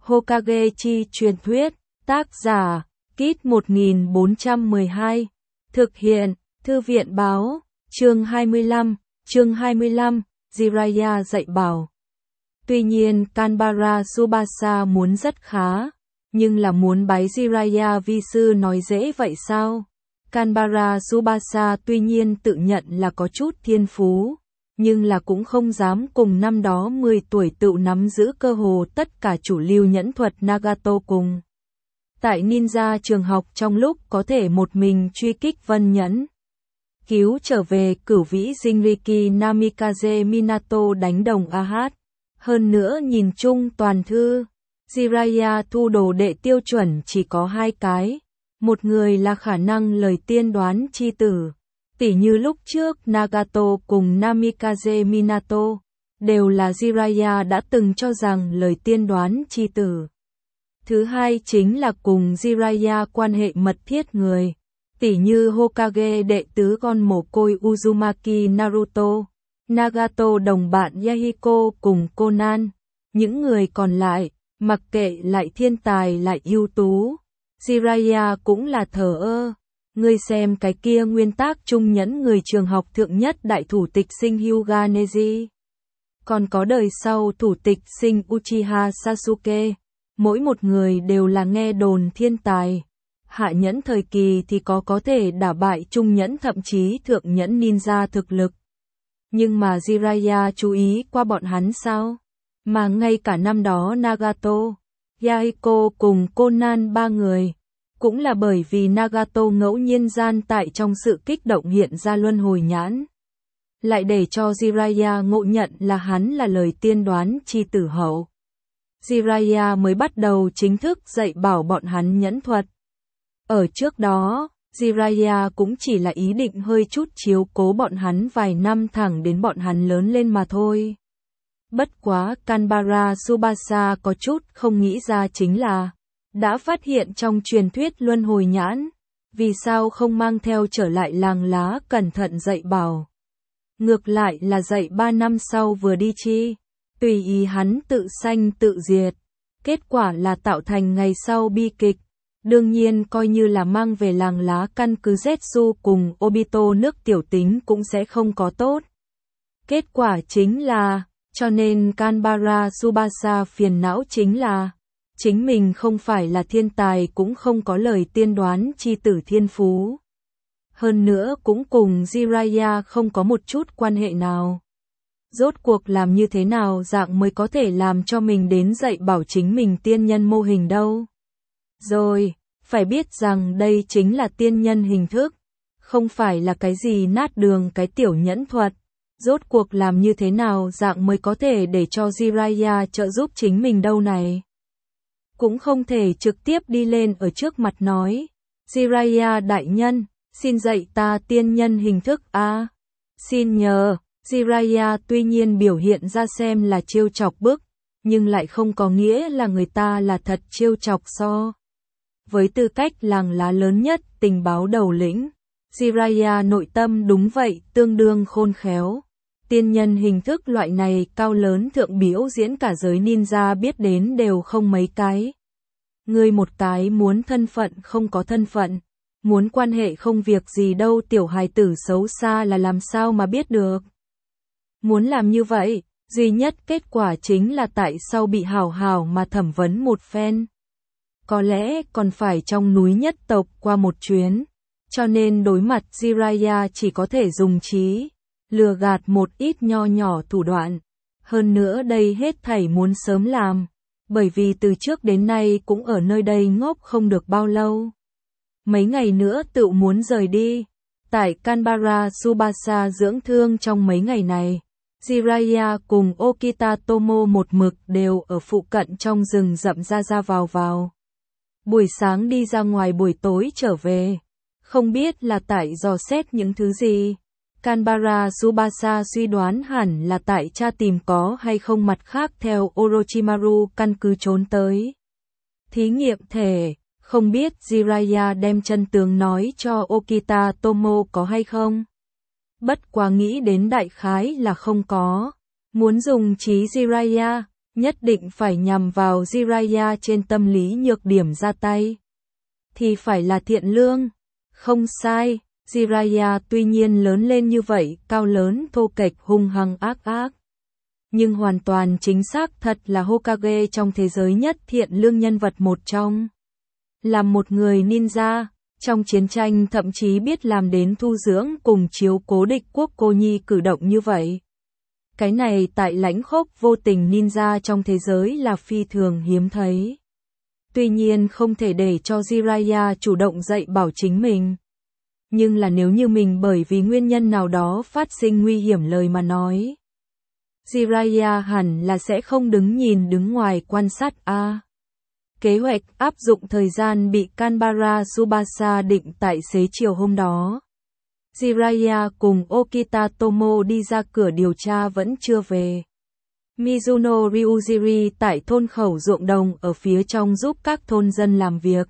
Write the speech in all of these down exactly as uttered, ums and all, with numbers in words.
Hokage chi truyền thuyết, tác giả, Kit một nghìn bốn trăm mười hai, thực hiện, Thư viện báo, chương hai mươi lăm, chương hai mươi lăm, Jiraiya dạy bảo. Tuy nhiên Kanbara Tsubasa muốn rất khá, nhưng là muốn bái Jiraiya vi sư nói dễ vậy sao? Kanbara Tsubasa tuy nhiên tự nhận là có chút thiên phú, nhưng là cũng không dám cùng năm đó mười tuổi tự nắm giữ cơ hồ tất cả chủ lưu nhẫn thuật Nagato cùng. Tại ninja trường học trong lúc có thể một mình truy kích Vân Nhẫn, cứu trở về cửu vĩ Jinriki Namikaze Minato đánh đồng Ahad. Hơn nữa nhìn chung toàn thư, Jiraiya thu đồ đệ tiêu chuẩn chỉ có hai cái. Một người là khả năng lời tiên đoán chi tử, tỉ như lúc trước Nagato cùng Namikaze Minato, đều là Jiraiya đã từng cho rằng lời tiên đoán chi tử. Thứ hai chính là cùng Jiraiya quan hệ mật thiết người, tỉ như Hokage đệ tứ con mồ côi Uzumaki Naruto, Nagato đồng bạn Yahiko cùng Conan. Những người còn lại, mặc kệ lại thiên tài lại ưu tú, Jiraiya cũng là thờ ơ. Ngươi xem cái kia nguyên tác trung nhẫn người trường học thượng nhất đại thủ tịch sinh Hyuga Neji. Còn có đời sau thủ tịch sinh Uchiha Sasuke. Mỗi một người đều là nghe đồn thiên tài. Hạ nhẫn thời kỳ thì có có thể đả bại trung nhẫn thậm chí thượng nhẫn ninja thực lực. Nhưng mà Jiraiya chú ý qua bọn hắn sao? Mà ngay cả năm đó Nagato, Yahiko cùng Conan ba người, cũng là bởi vì Nagato ngẫu nhiên gian tại trong sự kích động hiện ra luân hồi nhãn. Lại để cho Jiraiya ngộ nhận là hắn là lời tiên đoán chi tử hậu. Jiraiya mới bắt đầu chính thức dạy bảo bọn hắn nhẫn thuật. Ở trước đó, Jiraiya cũng chỉ là ý định hơi chút chiếu cố bọn hắn vài năm thẳng đến bọn hắn lớn lên mà thôi. Bất quá Kanbara Tsubasa có chút không nghĩ ra chính là, đã phát hiện trong truyền thuyết luân hồi nhãn, vì sao không mang theo trở lại làng lá cẩn thận dạy bảo. Ngược lại là dạy ba năm sau vừa đi chi, tùy ý hắn tự sanh tự diệt, kết quả là tạo thành ngày sau bi kịch. Đương nhiên coi như là mang về làng lá căn cứ Zetsu cùng Obito nước tiểu tính cũng sẽ không có tốt. Kết quả chính là, cho nên Kanbara Tsubasa phiền não chính là, chính mình không phải là thiên tài cũng không có lời tiên đoán chi tử thiên phú. Hơn nữa cũng cùng Jiraiya không có một chút quan hệ nào. Rốt cuộc làm như thế nào dạng mới có thể làm cho mình đến dạy bảo chính mình tiên nhân mô hình đâu. Rồi, phải biết rằng đây chính là tiên nhân hình thức, không phải là cái gì nát đường cái tiểu nhẫn thuật. Rốt cuộc làm như thế nào dạng mới có thể để cho Jiraiya trợ giúp chính mình đâu này. Cũng không thể trực tiếp đi lên ở trước mặt nói, Jiraiya đại nhân, xin dạy ta tiên nhân hình thức a. À, xin nhờ. Jiraiya tuy nhiên biểu hiện ra xem là trêu chọc bức, nhưng lại không có nghĩa là người ta là thật trêu chọc so. Với tư cách làng lá lớn nhất tình báo đầu lĩnh, Jiraiya nội tâm đúng vậy tương đương khôn khéo. Tiên nhân hình thức loại này cao lớn thượng biểu diễn cả giới ninja biết đến đều không mấy cái. Ngươi một cái muốn thân phận không có thân phận, muốn quan hệ không việc gì đâu tiểu hài tử xấu xa là làm sao mà biết được. Muốn làm như vậy, duy nhất kết quả chính là tại sao bị hào hào mà thẩm vấn một phen. Có lẽ còn phải trong núi nhất tộc qua một chuyến, cho nên đối mặt Jiraiya chỉ có thể dùng trí, lừa gạt một ít nho nhỏ thủ đoạn. Hơn nữa đây hết thảy muốn sớm làm, bởi vì từ trước đến nay cũng ở nơi đây ngốc không được bao lâu. Mấy ngày nữa tự muốn rời đi, tại Kanbara Tsubasa dưỡng thương trong mấy ngày này. Jiraiya cùng Okita Tomo một mực đều ở phụ cận trong rừng rậm ra ra vào vào. Buổi sáng đi ra ngoài buổi tối trở về. Không biết là tại dò xét những thứ gì. Kanbara Tsubasa suy đoán hẳn là tại cha tìm có hay không mặt khác theo Orochimaru căn cứ trốn tới. Thí nghiệm thể, không biết Jiraiya đem chân tướng nói cho Okita Tomo có hay không. Bất quá nghĩ đến đại khái là không có. Muốn dùng trí Jiraiya, nhất định phải nhằm vào Jiraiya trên tâm lý nhược điểm ra tay. Thì phải là thiện lương. Không sai, Jiraiya tuy nhiên lớn lên như vậy, cao lớn, thô kệch, hung hăng ác ác. Nhưng hoàn toàn chính xác thật là Hokage trong thế giới nhất thiện lương nhân vật một trong. Là một người ninja, trong chiến tranh thậm chí biết làm đến thu dưỡng cùng chiếu cố địch quốc cô nhi cử động như vậy. Cái này tại lãnh khốc vô tình ninja trong thế giới là phi thường hiếm thấy. Tuy nhiên không thể để cho Jiraiya chủ động dạy bảo chính mình. Nhưng là nếu như mình bởi vì nguyên nhân nào đó phát sinh nguy hiểm lời mà nói. Jiraiya hẳn là sẽ không đứng nhìn đứng ngoài quan sát a. Kế hoạch áp dụng thời gian bị Kanbara Tsubasa định tại xế chiều hôm đó. Jiraiya cùng Okita Tomo đi ra cửa điều tra vẫn chưa về. Mizuno Ryujiri tại thôn khẩu ruộng đồng ở phía trong giúp các thôn dân làm việc.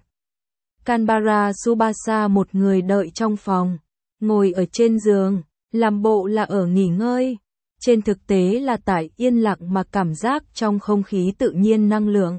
Kanbara Tsubasa một người đợi trong phòng, ngồi ở trên giường, làm bộ là ở nghỉ ngơi. Trên thực tế là tại yên lặng mà cảm giác trong không khí tự nhiên năng lượng.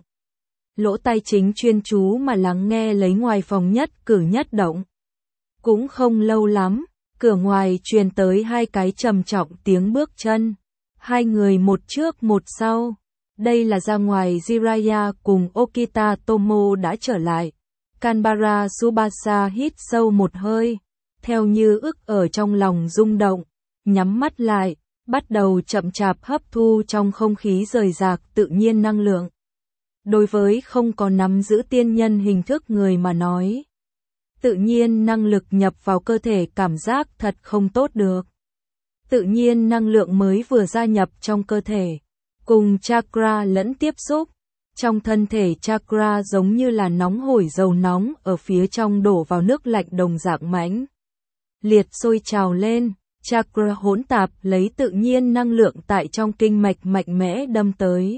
Lỗ tai chính chuyên chú mà lắng nghe lấy ngoài phòng nhất cử nhất động. Cũng không lâu lắm, cửa ngoài truyền tới hai cái trầm trọng tiếng bước chân. Hai người một trước một sau. Đây là ra ngoài Jiraiya cùng Okita Tomo đã trở lại. Kanbara Tsubasa hít sâu một hơi. Theo như ức ở trong lòng rung động. Nhắm mắt lại. Bắt đầu chậm chạp hấp thu trong không khí rời rạc tự nhiên năng lượng. Đối với không có nắm giữ tiên nhân hình thức người mà nói. Tự nhiên năng lực nhập vào cơ thể cảm giác thật không tốt được. Tự nhiên năng lượng mới vừa gia nhập trong cơ thể. Cùng chakra lẫn tiếp xúc. Trong thân thể chakra giống như là nóng hổi dầu nóng ở phía trong đổ vào nước lạnh đồng dạng mãnh liệt sôi trào lên. Chakra hỗn tạp lấy tự nhiên năng lượng tại trong kinh mạch mạnh mẽ đâm tới.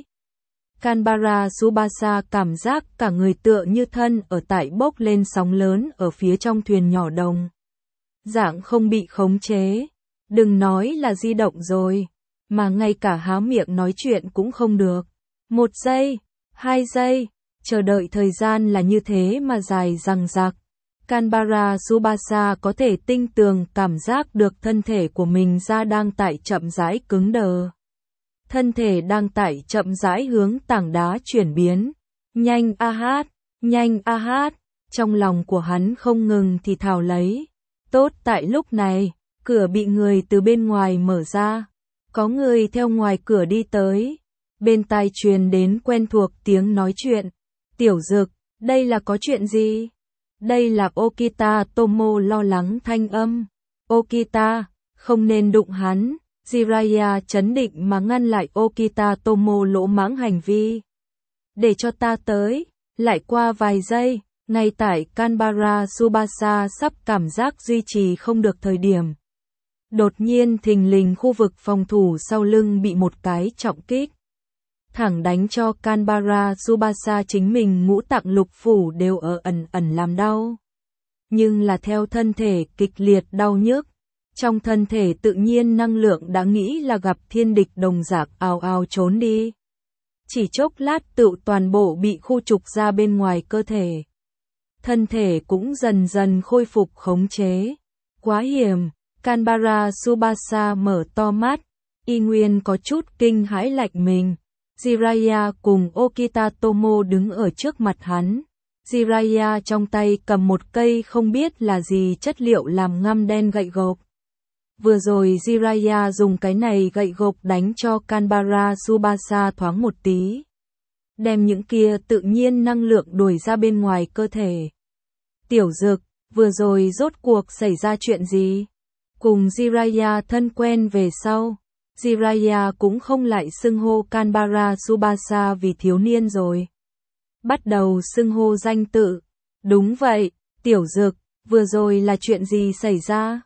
Kanbara Tsubasa cảm giác cả người tựa như thân ở tại bốc lên sóng lớn ở phía trong thuyền nhỏ đồng. Dạng không bị khống chế. Đừng nói là di động rồi, mà ngay cả há miệng nói chuyện cũng không được. Một giây, hai giây, chờ đợi thời gian là như thế mà dài dằng dặc. Kanbara Tsubasa có thể tinh tường cảm giác được thân thể của mình ra đang tại chậm rãi cứng đờ. Thân thể đang tại chậm rãi hướng tảng đá chuyển biến. Nhanh a hát, nhanh a hát, trong lòng của hắn không ngừng thì thào lấy. Tốt tại lúc này, cửa bị người từ bên ngoài mở ra. Có người theo ngoài cửa đi tới. Bên tai truyền đến quen thuộc tiếng nói chuyện. Tiểu Dực, đây là có chuyện gì? Đây là Okita Tomo lo lắng thanh âm. Okita, không nên đụng hắn. Jiraiya chấn định mà ngăn lại Okita Tomo lỗ mãng hành vi. Để cho ta tới. Lại qua vài giây, ngay tại Kanbara Tsubasa sắp cảm giác duy trì không được thời điểm. Đột nhiên thình lình khu vực phòng thủ sau lưng bị một cái trọng kích. Thẳng đánh cho Kanbara Tsubasa chính mình ngũ tạng lục phủ đều ở ẩn ẩn làm đau. Nhưng là theo thân thể kịch liệt đau nhức. Trong thân thể tự nhiên năng lượng đã nghĩ là gặp thiên địch đồng dạng ào ào trốn đi. Chỉ chốc lát tự toàn bộ bị khu trục ra bên ngoài cơ thể. Thân thể cũng dần dần khôi phục khống chế. Quá hiểm, Kanbara Tsubasa mở to mắt. Y nguyên có chút kinh hãi lạnh mình. Jiraiya cùng Okita Tomo đứng ở trước mặt hắn. Jiraiya trong tay cầm một cây không biết là gì chất liệu làm ngăm đen gậy gộc. Vừa rồi Jiraiya dùng cái này gậy gộc đánh cho Kanbara Tsubasa thoáng một tí. Đem những kia tự nhiên năng lượng đuổi ra bên ngoài cơ thể. Tiểu Dực, vừa rồi rốt cuộc xảy ra chuyện gì? Cùng Jiraiya thân quen về sau. Jiraiya cũng không lại xưng hô Kanbara Tsubasa vì thiếu niên rồi. Bắt đầu xưng hô danh tự. Đúng vậy, Tiểu Dực, vừa rồi là chuyện gì xảy ra?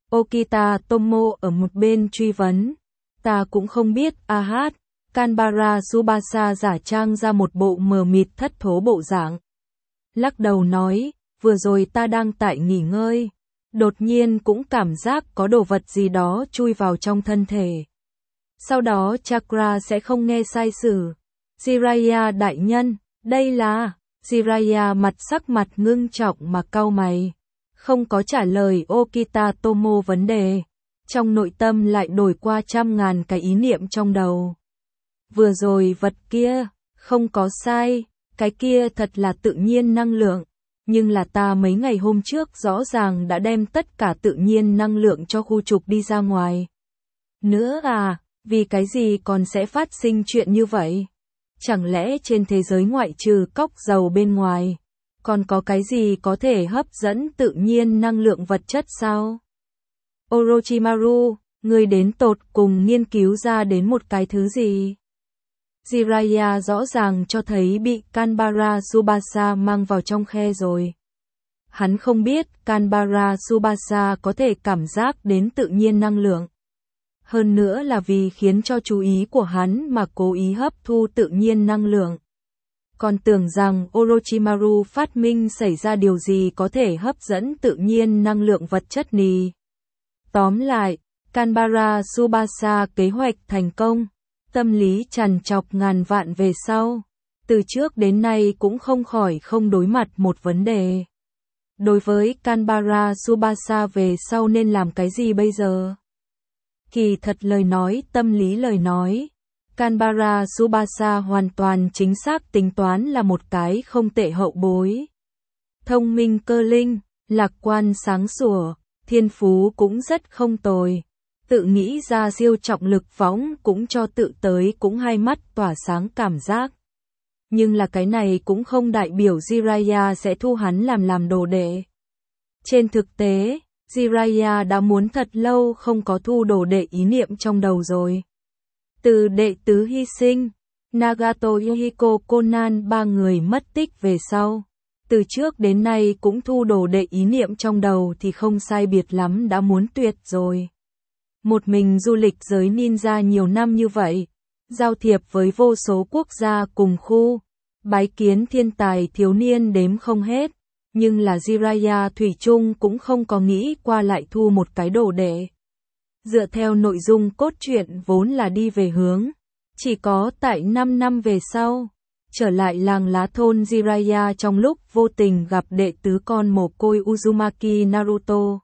Okita Tomo ở một bên truy vấn. Ta cũng không biết, a hát. Kanbara Tsubasa giả trang ra một bộ mờ mịt thất thố bộ dạng. Lắc đầu nói, vừa rồi ta đang tại nghỉ ngơi. Đột nhiên cũng cảm giác có đồ vật gì đó chui vào trong thân thể. Sau đó chakra sẽ không nghe sai sử. Jiraiya đại nhân, đây là... Jiraiya mặt sắc mặt ngưng trọng mà cau mày. Không có trả lời Okita Tomo vấn đề. Trong nội tâm lại đổi qua trăm ngàn cái ý niệm trong đầu. Vừa rồi vật kia, không có sai, cái kia thật là tự nhiên năng lượng. Nhưng là ta mấy ngày hôm trước rõ ràng đã đem tất cả tự nhiên năng lượng cho khu trục đi ra ngoài. Nữa à, vì cái gì còn sẽ phát sinh chuyện như vậy? Chẳng lẽ trên thế giới ngoại trừ cốc dầu bên ngoài, còn có cái gì có thể hấp dẫn tự nhiên năng lượng vật chất sao? Orochimaru, người đến tột cùng nghiên cứu ra đến một cái thứ gì? Jiraiya rõ ràng cho thấy bị Kanbara Tsubasa mang vào trong khe rồi. Hắn không biết Kanbara Tsubasa có thể cảm giác đến tự nhiên năng lượng. Hơn nữa là vì khiến cho chú ý của hắn mà cố ý hấp thu tự nhiên năng lượng. Còn tưởng rằng Orochimaru phát minh xảy ra điều gì có thể hấp dẫn tự nhiên năng lượng vật chất nì. Tóm lại, Kanbara Tsubasa kế hoạch thành công, tâm lý trằn trọc ngàn vạn về sau. Từ trước đến nay cũng không khỏi không đối mặt một vấn đề. Đối với Kanbara Tsubasa về sau nên làm cái gì bây giờ? Kỳ thật lời nói, tâm lý lời nói. Kanbara Tsubasa hoàn toàn chính xác tính toán là một cái không tệ hậu bối. Thông minh cơ linh, lạc quan sáng sủa, thiên phú cũng rất không tồi. Tự nghĩ ra siêu trọng lực phóng cũng cho tự tới cũng hai mắt tỏa sáng cảm giác. Nhưng là cái này cũng không đại biểu Jiraiya sẽ thu hắn làm làm đồ đệ. Trên thực tế, Jiraiya đã muốn thật lâu không có thu đồ đệ ý niệm trong đầu rồi. Từ đệ tứ hy sinh, Nagato Yuhiko Conan ba người mất tích về sau. Từ trước đến nay cũng thu đồ đệ ý niệm trong đầu thì không sai biệt lắm đã muốn tuyệt rồi. Một mình du lịch giới ninja nhiều năm như vậy, giao thiệp với vô số quốc gia cùng khu, bái kiến thiên tài thiếu niên đếm không hết. Nhưng là Jiraiya thủy chung cũng không có nghĩ qua lại thu một cái đồ đệ. Dựa theo nội dung cốt truyện vốn là đi về hướng, chỉ có tại năm năm về sau, trở lại làng lá thôn Jiraiya trong lúc vô tình gặp đệ tứ con mồ côi Uzumaki Naruto.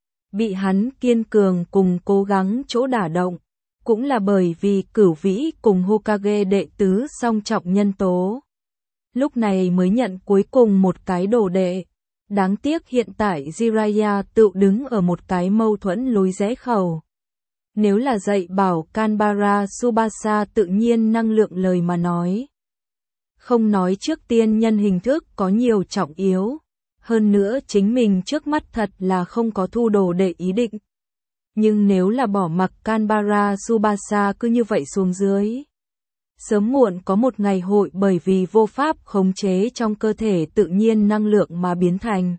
Bị hắn kiên cường cùng cố gắng chỗ đả động, cũng là bởi vì cửu vĩ cùng Hokage đệ tứ song trọng nhân tố. Lúc này mới nhận cuối cùng một cái đồ đệ. Đáng tiếc hiện tại Jiraiya tự đứng ở một cái mâu thuẫn lối rẽ khẩu. Nếu là dạy bảo Kanbara Tsubasa tự nhiên năng lượng lời mà nói. Không nói trước tiên nhân hình thức có nhiều trọng yếu. Hơn nữa chính mình trước mắt thật là không có thu đồ đệ ý định. Nhưng nếu là bỏ mặc Kanbara Tsubasa cứ như vậy xuống dưới. Sớm muộn có một ngày hội bởi vì vô pháp khống chế trong cơ thể tự nhiên năng lượng mà biến thành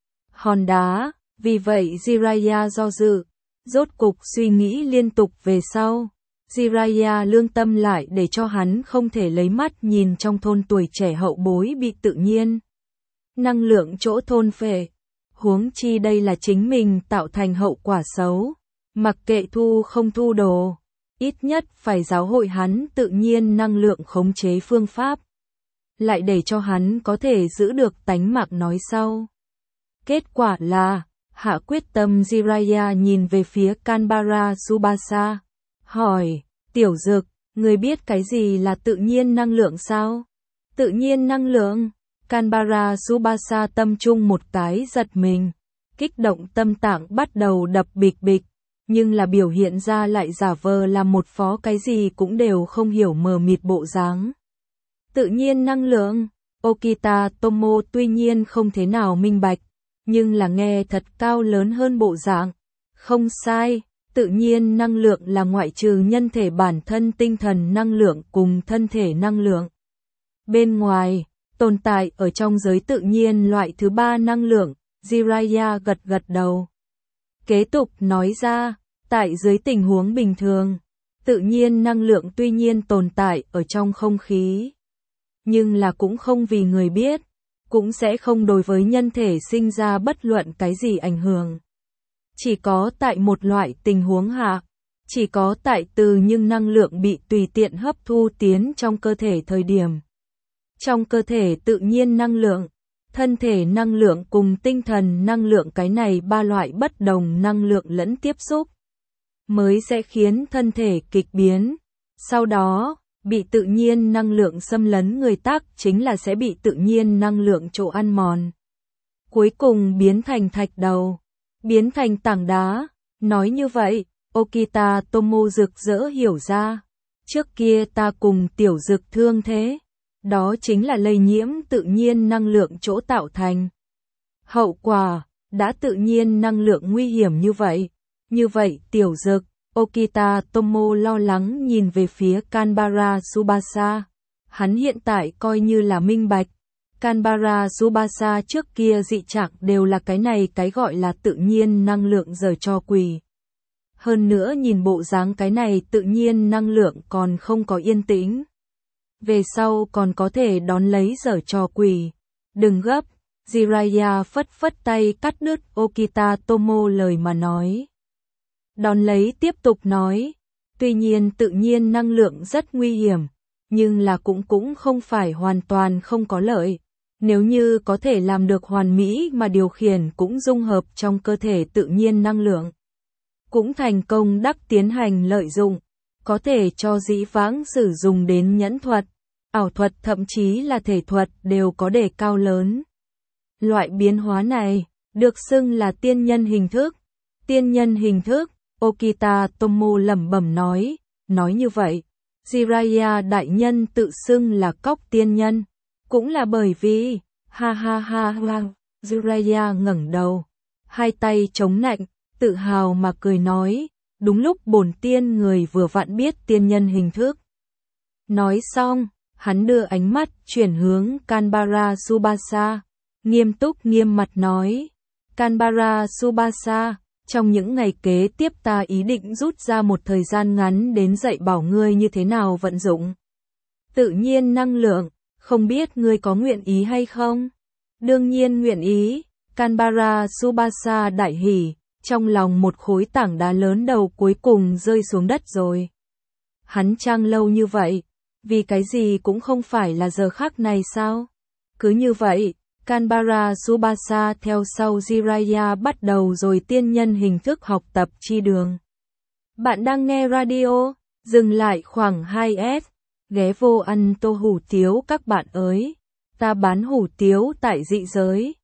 hòn đá. Vì vậy Jiraiya do dự, rốt cục suy nghĩ liên tục về sau. Jiraiya lương tâm lại để cho hắn không thể lấy mắt nhìn trong thôn tuổi trẻ hậu bối bị tự nhiên năng lượng chỗ thôn phệ. Huống chi đây là chính mình tạo thành hậu quả xấu. Mặc kệ thu không thu đồ, ít nhất phải giáo hội hắn tự nhiên năng lượng khống chế phương pháp. Lại để cho hắn có thể giữ được tánh mạng nói sau. Kết quả là, hạ quyết tâm Jiraiya nhìn về phía Kanbara Tsubasa. Hỏi, tiểu dực, người biết cái gì là tự nhiên năng lượng sao? Tự nhiên năng lượng? Kanbara Tsubasa tâm trung một cái giật mình. Kích động tâm tạng bắt đầu đập bịch bịch. Nhưng là biểu hiện ra lại giả vờ là một phó cái gì cũng đều không hiểu mờ mịt bộ dáng. Tự nhiên năng lượng, Okita Tomo tuy nhiên không thế nào minh bạch, nhưng là nghe thật cao lớn hơn bộ dạng. Không sai, tự nhiên năng lượng là ngoại trừ nhân thể bản thân tinh thần năng lượng cùng thân thể năng lượng. Bên ngoài, tồn tại ở trong giới tự nhiên loại thứ ba năng lượng, Jiraiya gật gật đầu. Kế tục nói ra, tại dưới tình huống bình thường, tự nhiên năng lượng tuy nhiên tồn tại ở trong không khí. Nhưng là cũng không vì người biết, cũng sẽ không đối với nhân thể sinh ra bất luận cái gì ảnh hưởng. Chỉ có tại một loại tình huống hạ, Chỉ có tại từ nhưng năng lượng bị tùy tiện hấp thu tiến trong cơ thể thời điểm. Trong cơ thể tự nhiên năng lượng, thân thể năng lượng cùng tinh thần năng lượng, cái này ba loại bất đồng năng lượng lẫn tiếp xúc, mới sẽ khiến thân thể kịch biến. Sau đó, bị tự nhiên năng lượng xâm lấn người tác chính là sẽ bị tự nhiên năng lượng chỗ ăn mòn. Cuối cùng biến thành thạch đầu, biến thành tảng đá. Nói như vậy, Okita Tomo rực rỡ hiểu ra. Trước kia ta cùng tiểu dực thương thế. Đó chính là lây nhiễm tự nhiên năng lượng chỗ tạo thành. Hậu quả, đã tự nhiên năng lượng nguy hiểm như vậy. Như vậy tiểu dực, Okita Tomo lo lắng nhìn về phía Kanbara Tsubasa. Hắn hiện tại coi như là minh bạch. Kanbara Tsubasa trước kia dị trạng đều là cái này cái gọi là tự nhiên năng lượng giở trò quỷ. Hơn nữa nhìn bộ dáng cái này tự nhiên năng lượng còn không có yên tĩnh. Về sau còn có thể đón lấy giở trò quỷ. Đừng gấp, Jiraiya phất phất tay cắt đứt Okita Tomo lời mà nói. Đón lấy tiếp tục nói, tuy nhiên tự nhiên năng lượng rất nguy hiểm, nhưng là cũng cũng không phải hoàn toàn không có lợi. Nếu như có thể làm được hoàn mỹ mà điều khiển cũng dung hợp trong cơ thể tự nhiên năng lượng, cũng thành công đắc tiến hành lợi dụng, có thể cho dĩ vãng sử dụng đến nhẫn thuật, ảo thuật thậm chí là thể thuật đều có đề cao lớn. Loại biến hóa này, được xưng là tiên nhân hình thức. Tiên nhân hình thức, Okita Tomo lẩm bẩm nói, nói như vậy, Jiraiya đại nhân tự xưng là cóc tiên nhân, cũng là bởi vì, ha ha ha ha, Jiraiya ngẩng đầu, hai tay chống nạnh, tự hào mà cười nói, đúng lúc bổn tiên người vừa vặn biết tiên nhân hình thức. Nói xong, hắn đưa ánh mắt chuyển hướng Kanbara Tsubasa, nghiêm túc nghiêm mặt nói, Kanbara Tsubasa, trong những ngày kế tiếp ta ý định rút ra một thời gian ngắn đến dạy bảo ngươi như thế nào vận dụng tự nhiên năng lượng, không biết ngươi có nguyện ý hay không? Đương nhiên nguyện ý, Kanbara Tsubasa đại hỉ, trong lòng một khối tảng đá lớn đầu cuối cùng rơi xuống đất rồi. Hắn trang lâu như vậy, vì cái gì cũng không phải là giờ khắc này sao? Cứ như vậy, Kanbara Tsubasa theo sau Jiraiya bắt đầu rồi tiên nhân hình thức học tập chi đường. Bạn đang nghe radio, dừng lại khoảng hai S, ghé vô ăn tô hủ tiếu các bạn ơi. Ta bán hủ tiếu tại dị giới.